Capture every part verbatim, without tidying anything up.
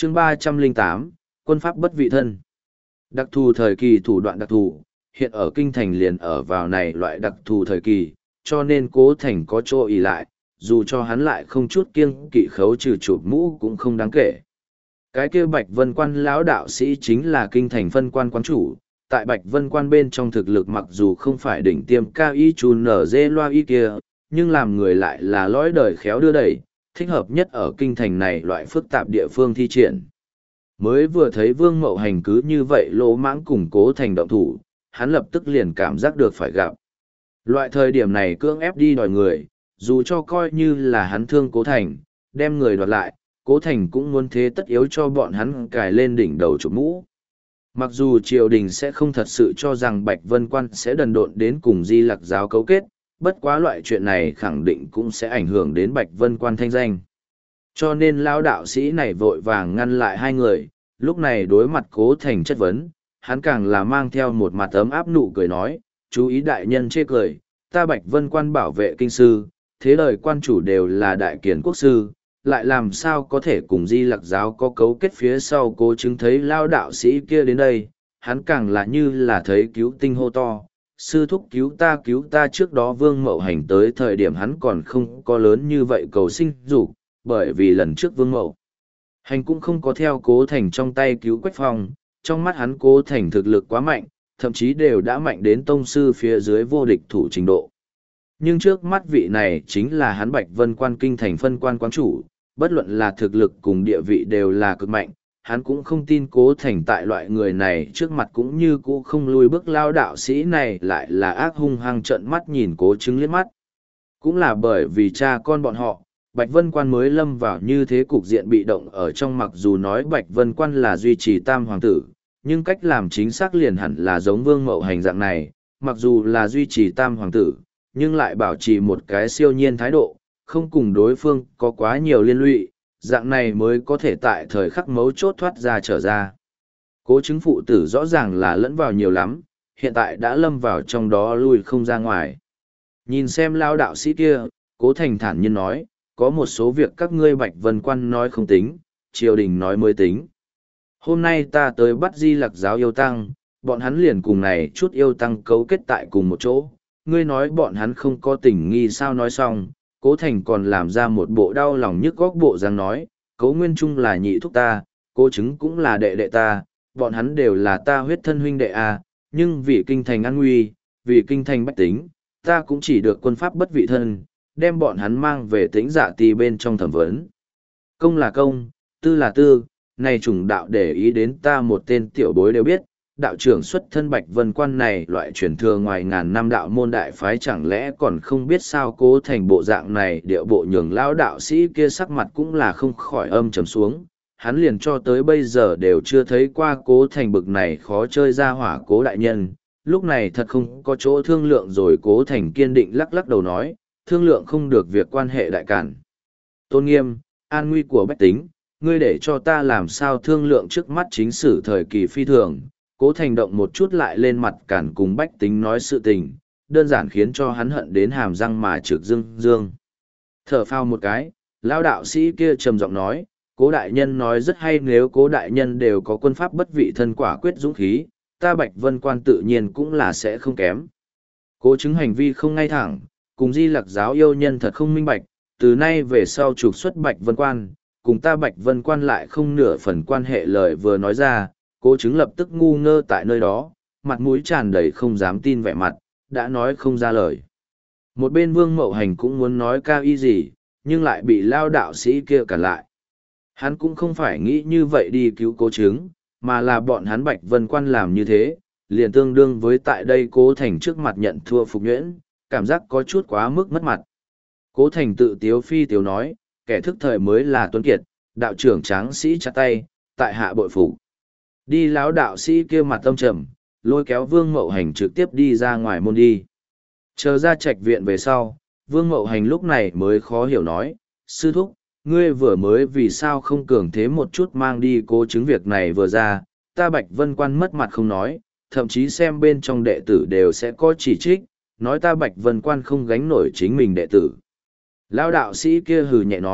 chương ba trăm lẻ tám, quân pháp bất vị thân. Đặc thù thời kỳ thủ đoạn đặc thù, hiện ở kinh thành liền ở vào này loại đặc thù thời kỳ, cho nên Cố Thành có chỗ ỷ lại, dù cho hắn lại không chút kiêng kỵ khấu trừ chụp mũ cũng không đáng kể. Cái kia Bạch Vân Quan lão đạo sĩ chính là kinh thành phân quan quán chủ, tại Bạch Vân Quan bên trong thực lực mặc dù không phải đỉnh tiêm cao y chù nở dê loa y kia, nhưng làm người lại là lõi đời khéo đưa đẩy, thích hợp nhất ở kinh thành này loại phức tạp địa phương thi triển. Mới vừa thấy Vương Mậu Hành cứ như vậy lỗ mãng cùng Cố Thành động thủ, hắn lập tức liền cảm giác được phải gặp. Loại thời điểm này cưỡng ép đi đòi người, dù cho coi như là hắn thương Cố Thành, đem người đoạt lại, Cố Thành cũng muốn thế tất yếu cho bọn hắn cài lên đỉnh đầu chụp mũ. Mặc dù triều đình sẽ không thật sự cho rằng Bạch Vân Quan sẽ đần độn đến cùng Di Lặc giáo cấu kết, bất quá loại chuyện này khẳng định cũng sẽ ảnh hưởng đến Bạch Vân Quan thanh danh. Cho nên lão đạo sĩ này vội vàng ngăn lại hai người, lúc này đối mặt Cố Thành chất vấn, hắn càng là mang theo một mặt ấm áp nụ cười nói, chú ý đại nhân chê cười, ta Bạch Vân Quan bảo vệ kinh sư, thế đời quan chủ đều là đại kiền quốc sư, lại làm sao có thể cùng Di Lặc giáo có cấu kết phía sau. Cố chứng thấy lao đạo sĩ kia đến đây, hắn càng là như là thấy cứu tinh hô to, sư thúc cứu ta cứu ta. Trước đó Vương Mậu Hành tới thời điểm hắn còn không có lớn như vậy cầu sinh dục, bởi vì lần trước Vương Mậu Hành cũng không có theo Cố Thành trong tay cứu Quách Phong, trong mắt hắn Cố Thành thực lực quá mạnh, thậm chí đều đã mạnh đến tông sư phía dưới vô địch thủ trình độ. Nhưng trước mắt vị này chính là hắn Bạch Vân Quan kinh thành phân quan quán chủ, bất luận là thực lực cùng địa vị đều là cực mạnh, hắn cũng không tin Cố Thành tại loại người này trước mặt cũng như cũ không lùi bước. Lao đạo sĩ này lại là ác hung hăng trợn mắt nhìn Cố chứng liếc mắt. Cũng là bởi vì cha con bọn họ, Bạch Vân Quan mới lâm vào như thế cục diện bị động ở trong. Mặc dù nói Bạch Vân Quan là duy trì tam hoàng tử, nhưng cách làm chính xác liền hẳn là giống Vương Mậu Hành dạng này, mặc dù là duy trì tam hoàng tử, nhưng lại bảo trì một cái siêu nhiên thái độ, không cùng đối phương có quá nhiều liên lụy, dạng này mới có thể tại thời khắc mấu chốt thoát ra trở ra. Cố chứng phụ tử rõ ràng là lẫn vào nhiều lắm, hiện tại đã lâm vào trong đó lui không ra ngoài. Nhìn xem lao đạo sĩ kia, Cố Thành thản nhiên nói, có một số việc các ngươi Bạch Vân Quan nói không tính, triều đình nói mới tính. Hôm nay ta tới bắt Di Lặc giáo yêu tăng, bọn hắn liền cùng này chút yêu tăng cấu kết tại cùng một chỗ. Ngươi nói bọn hắn không có tình nghi sao? Nói xong, Cố Thành còn làm ra một bộ đau lòng nhức góc bộ dáng nói, Cố Nguyên Trung là nhị thúc ta, Cố Chứng cũng là đệ đệ ta, bọn hắn đều là ta huyết thân huynh đệ à, nhưng vì kinh thành an nguy, vì kinh thành bách tính, ta cũng chỉ được quân pháp bất vị thân, đem bọn hắn mang về Tĩnh Dạ Ti bên trong thẩm vấn. Công là công, tư là tư, này chủng đạo để ý đến ta một tên tiểu bối đều biết, đạo trưởng xuất thân Bạch Vân Quan này loại truyền thừa ngoài ngàn năm đạo môn đại phái chẳng lẽ còn không biết sao? Cố Thành bộ dạng này điệu bộ nhường lão đạo sĩ kia sắc mặt cũng là không khỏi âm trầm xuống, hắn liền cho tới bây giờ đều chưa thấy qua Cố Thành bực này khó chơi ra hỏa. Cố đại nhân, lúc này thật không có chỗ thương lượng rồi. Cố Thành kiên định lắc lắc đầu nói, thương lượng không được việc quan hệ đại cản tôn nghiêm, an nguy của bách tính, ngươi để cho ta làm sao thương lượng? Trước mắt chính sử thời kỳ phi thường, Cố Thành động một chút lại lên mặt cản cùng bách tính nói sự tình, đơn giản khiến cho hắn hận đến hàm răng mà trực dương dương. Thở phao một cái, lão đạo sĩ kia trầm giọng nói, Cố đại nhân nói rất hay, nếu Cố đại nhân đều có quân pháp bất vị thân quả quyết dũng khí, ta Bạch Vân Quan tự nhiên cũng là sẽ không kém. Cố chứng hành vi không ngay thẳng, cùng Di Lặc giáo yêu nhân thật không minh bạch, từ nay về sau trục xuất Bạch Vân Quan, cùng ta Bạch Vân Quan lại không nửa phần quan hệ. Lời vừa nói ra, Cố chứng lập tức ngu ngơ tại nơi đó, mặt mũi tràn đầy không dám tin vẻ mặt, đã nói không ra lời. Một bên Vương Mậu Hành cũng muốn nói cao y gì, nhưng lại bị lao đạo sĩ kia cản lại. Hắn cũng không phải nghĩ như vậy đi cứu Cố chứng, mà là bọn hắn Bạch Vân Quan làm như thế, liền tương đương với tại đây Cố Thành trước mặt nhận thua phục nhuyễn, cảm giác có chút quá mức mất mặt. Cố Thành tự tiếu phi tiếu nói, kẻ thức thời mới là tuấn kiệt, đạo trưởng tráng sĩ chặt tay, tại hạ bội phục. Đi. Lão đạo sĩ kia mặt tâm trầm, lôi kéo Vương Mậu Hành trực tiếp đi ra ngoài môn đi. Chờ ra trạch viện về sau, Vương Mậu Hành lúc này mới khó hiểu nói, sư thúc, ngươi vừa mới vì sao không cường thế một chút mang đi Cố chứng? Việc này vừa ra, ta Bạch Vân Quan mất mặt không nói, thậm chí xem bên trong đệ tử đều sẽ có chỉ trích, nói ta Bạch Vân Quan không gánh nổi chính mình đệ tử. Lão đạo sĩ kia hừ nhẹ nói,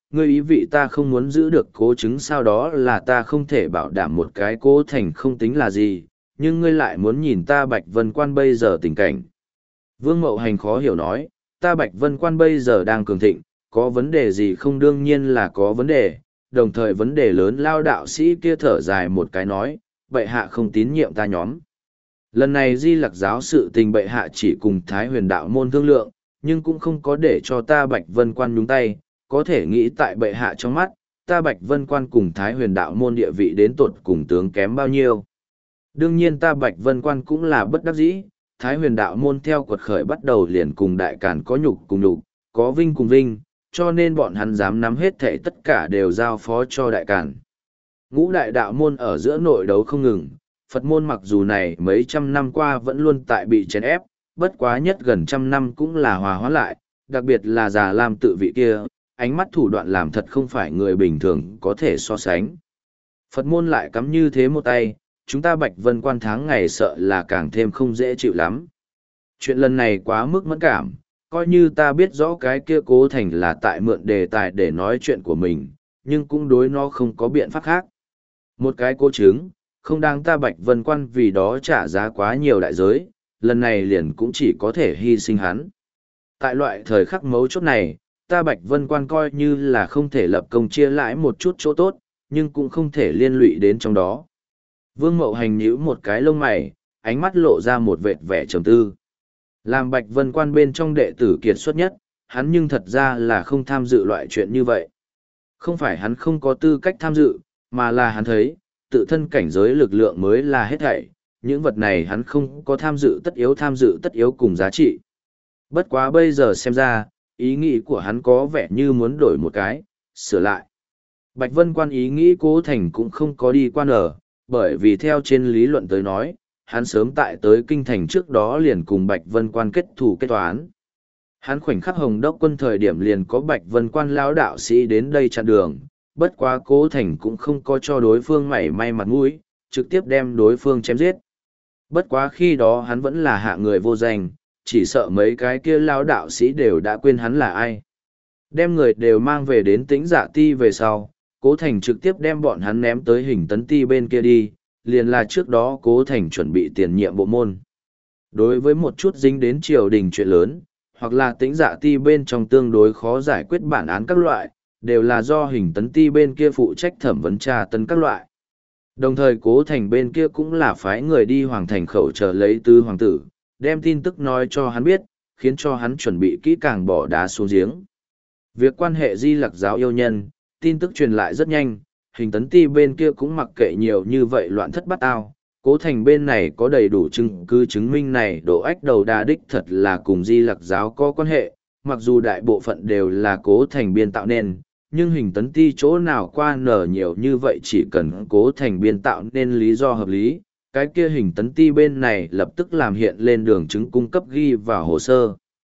ngươi ý vị ta không muốn giữ được cố chứng sao? Đó là ta không thể bảo đảm một cái cố thành không tính là gì, nhưng ngươi lại muốn nhìn ta Bạch Vân Quan bây giờ tình cảnh. Vương Mậu Hành khó hiểu nói, ta Bạch Vân Quan bây giờ đang cường thịnh, có vấn đề gì không? Đương nhiên là có vấn đề, đồng thời vấn đề lớn. Lao đạo sĩ kia thở dài một cái nói, bệ hạ không tín nhiệm ta nhóm. Lần này Di Lặc giáo sự tình bệ hạ chỉ cùng Thái Huyền đạo môn thương lượng, nhưng cũng không có để cho ta Bạch Vân Quan nhúng tay, có thể nghĩ tại bệ hạ trong mắt, ta Bạch Vân Quan cùng Thái Huyền đạo môn địa vị đến tột cùng tướng kém bao nhiêu. Đương nhiên ta Bạch Vân Quan cũng là bất đắc dĩ, Thái Huyền đạo môn theo quật khởi bắt đầu liền cùng đại càn có nhục cùng nhục, có vinh cùng vinh, cho nên bọn hắn dám nắm hết thảy tất cả đều giao phó cho đại càn. Ngũ đại đạo môn ở giữa nội đấu không ngừng, Phật môn mặc dù này mấy trăm năm qua vẫn luôn tại bị chèn ép, bất quá nhất gần trăm năm cũng là hòa hóa lại, đặc biệt là Già Lam tự vị kia, ánh mắt thủ đoạn làm thật không phải người bình thường có thể so sánh. Phật môn lại cắm như thế một tay, chúng ta Bạch Vân Quan tháng ngày sợ là càng thêm không dễ chịu lắm. Chuyện lần này quá mức mẫn cảm, coi như ta biết rõ cái kia Cố Thành là tại mượn đề tài để nói chuyện của mình, nhưng cũng đối nó không có biện pháp khác. Một cái cố chứng, không đáng ta Bạch Vân Quan vì đó trả giá quá nhiều đại giới, lần này liền cũng chỉ có thể hy sinh hắn. Tại loại thời khắc mấu chốt này, ta Bạch Vân Quan coi như là không thể lập công chia lãi một chút chỗ tốt, nhưng cũng không thể liên lụy đến trong đó. Vương Mậu Hành nhíu một cái lông mày, ánh mắt lộ ra một vệt vẻ trầm tư. Làm Bạch Vân Quan bên trong đệ tử kiệt xuất nhất, hắn nhưng thật ra là không tham dự loại chuyện như vậy. Không phải hắn không có tư cách tham dự, mà là hắn thấy, tự thân cảnh giới lực lượng mới là hết thảy, những vật này hắn không có tham dự tất yếu tham dự tất yếu cùng giá trị. Bất quá bây giờ xem ra, ý nghĩ của hắn có vẻ như muốn đổi một cái, sửa lại. Bạch Vân Quan ý nghĩ Cố Thành cũng không có đi qua nở, bởi vì theo trên lý luận tới nói, hắn sớm tại tới kinh thành trước đó liền cùng Bạch Vân Quan kết thù kết toán. Hắn khoảnh khắc Hồng Đốc quân thời điểm liền có Bạch Vân Quan lão đạo sĩ đến đây chặn đường, bất quá Cố Thành cũng không có cho đối phương mảy may mặt mũi, trực tiếp đem đối phương chém giết. Bất quá khi đó hắn vẫn là hạ người vô danh, chỉ sợ mấy cái kia lão đạo sĩ đều đã quên hắn là ai. Đem người đều mang về đến Tĩnh Dạ Ti về sau, Cố Thành trực tiếp đem bọn hắn ném tới Hình Tấn Ti bên kia đi, liền là trước đó Cố Thành chuẩn bị tiền nhiệm bộ môn. Đối với một chút dính đến triều đình chuyện lớn, hoặc là Tĩnh Dạ Ti bên trong tương đối khó giải quyết bản án các loại, đều là do Hình Tấn Ti bên kia phụ trách thẩm vấn tra tấn các loại. Đồng thời Cố Thành bên kia cũng là phái người đi Hoàng Thành khẩu chờ lấy tứ hoàng tử, đem tin tức nói cho hắn biết, khiến cho hắn chuẩn bị kỹ càng bỏ đá xuống giếng. Việc quan hệ Di Lặc giáo yêu nhân, tin tức truyền lại rất nhanh, Hình Tấn Ti bên kia cũng mặc kệ nhiều như vậy loạn thất bát ao. Cố Thành bên này có đầy đủ chứng cứ chứng minh này Độ Ách Đầu Đà đích thật là cùng Di Lặc giáo có quan hệ, mặc dù đại bộ phận đều là Cố Thành biên tạo nên, nhưng Hình Tấn Ti chỗ nào qua nở nhiều như vậy, chỉ cần Cố Thành biên tạo nên lý do hợp lý, cái kia Hình Tấn Ti bên này lập tức làm hiện lên đường chứng cung cấp ghi vào hồ sơ.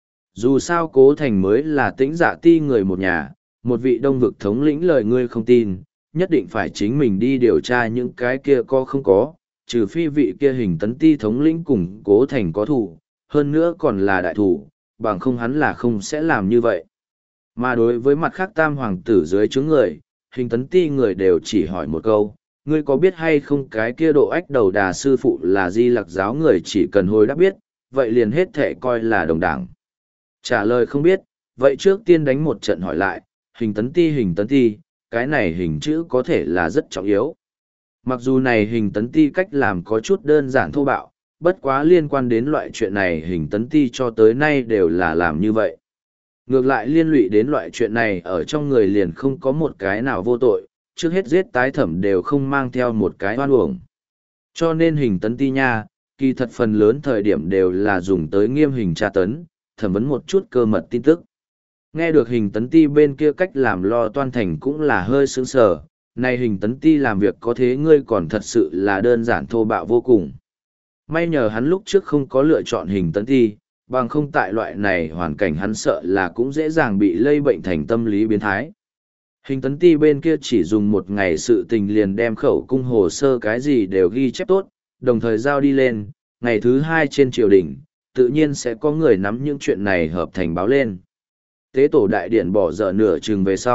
Dù sao Cố Thành mới là Tĩnh Dạ Ti người một nhà, một vị đông vực thống lĩnh lời ngươi không tin, nhất định phải chính mình đi điều tra những cái kia có không có, trừ phi vị kia Hình Tấn Ti thống lĩnh cùng Cố Thành có thủ, hơn nữa còn là đại thủ, bằng không hắn là không sẽ làm như vậy. Mà đối với mặt khác tam hoàng tử dưới chướng người, Hình Tấn Ti người đều chỉ hỏi một câu, ngươi có biết hay không cái kia Độ Ách Đầu Đà sư phụ là Di Lặc giáo người, chỉ cần hồi đáp biết, vậy liền hết thể coi là đồng đảng. Trả lời không biết, vậy trước tiên đánh một trận hỏi lại, Hình Tấn Ti Hình Tấn Ti, cái này hình chữ có thể là rất trọng yếu. Mặc dù này Hình Tấn Ti cách làm có chút đơn giản thô bạo, bất quá liên quan đến loại chuyện này Hình Tấn Ti cho tới nay đều là làm như vậy. Ngược lại liên lụy đến loại chuyện này ở trong người liền không có một cái nào vô tội, trước hết giết tái thẩm đều không mang theo một cái oan uổng. Cho nên Hình Tấn Ti nha, kỳ thật phần lớn thời điểm đều là dùng tới nghiêm hình tra tấn, thẩm vấn một chút cơ mật tin tức. Nghe được Hình Tấn Ti bên kia cách làm lo toan thành cũng là hơi sướng sờ, này Hình Tấn Ti làm việc có thế ngươi còn thật sự là đơn giản thô bạo vô cùng. May nhờ hắn lúc trước không có lựa chọn Hình Tấn Ti, bằng không tại loại này hoàn cảnh hắn sợ là cũng dễ dàng bị lây bệnh thành tâm lý biến thái. Hình Tấn Ti bên kia chỉ dùng một ngày sự tình liền đem khẩu cung hồ sơ cái gì đều ghi chép tốt, đồng thời giao đi lên, ngày thứ hai trên triều đình, tự nhiên sẽ có người nắm những chuyện này hợp thành báo lên. Tế tổ đại điện bỏ dở nửa chừng về sau,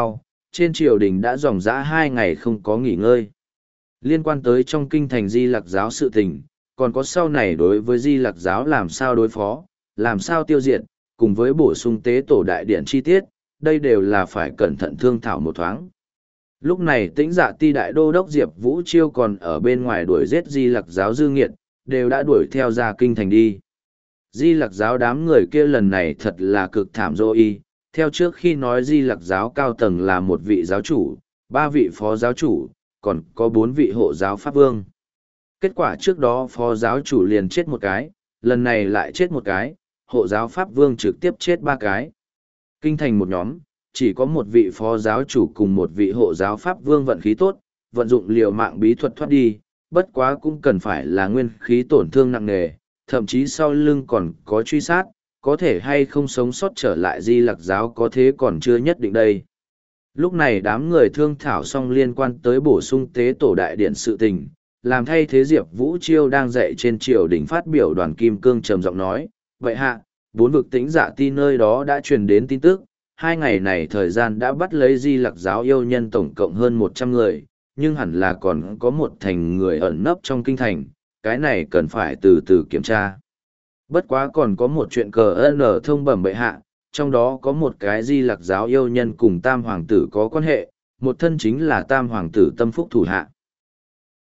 trên triều đình đã dòng dã hai ngày không có nghỉ ngơi. Liên quan tới trong kinh thành Di Lặc giáo sự tình, còn có sau này đối với Di Lặc giáo làm sao đối phó, làm sao tiêu diệt, cùng với bổ sung tế tổ đại điện chi tiết, đây đều là phải cẩn thận thương thảo một thoáng. Lúc này Tĩnh Dạ Ti đại đô đốc Diệp Vũ Chiêu còn ở bên ngoài đuổi giết Di Lặc giáo dư nghiệt, đều đã đuổi theo ra kinh thành đi. Di Lặc giáo đám người kia lần này thật là cực thảm dô y, theo trước khi nói Di Lặc giáo cao tầng là một vị giáo chủ, ba vị phó giáo chủ, còn có bốn vị hộ giáo pháp vương. Kết quả trước đó phó giáo chủ liền chết một cái, lần này lại chết một cái, hộ giáo pháp vương trực tiếp chết ba cái. Kinh thành một nhóm, chỉ có một vị phó giáo chủ cùng một vị hộ giáo pháp vương vận khí tốt, vận dụng liều mạng bí thuật thoát đi, bất quá cũng cần phải là nguyên khí tổn thương nặng nề, thậm chí sau lưng còn có truy sát, có thể hay không sống sót trở lại Di Lặc giáo có thế còn chưa nhất định đây. Lúc này đám người thương thảo xong liên quan tới bổ sung tế tổ đại điện sự tình, làm thay thế Diệp Vũ Chiêu đang dạy trên triều đình phát biểu đoàn kim cương trầm giọng nói, vậy hạ, bốn vực Tĩnh Dạ Ti nơi đó đã truyền đến tin tức, hai ngày này thời gian đã bắt lấy Di Lặc giáo yêu nhân tổng cộng hơn một trăm người, nhưng hẳn là còn có một thành người ẩn nấp trong kinh thành, cái này cần phải từ từ kiểm tra. Bất quá còn có một chuyện cờ N thông bẩm bệ hạ, trong đó có một cái Di Lặc giáo yêu nhân cùng Tam Hoàng tử có quan hệ, một thân chính là Tam Hoàng tử tâm phúc thủ hạ.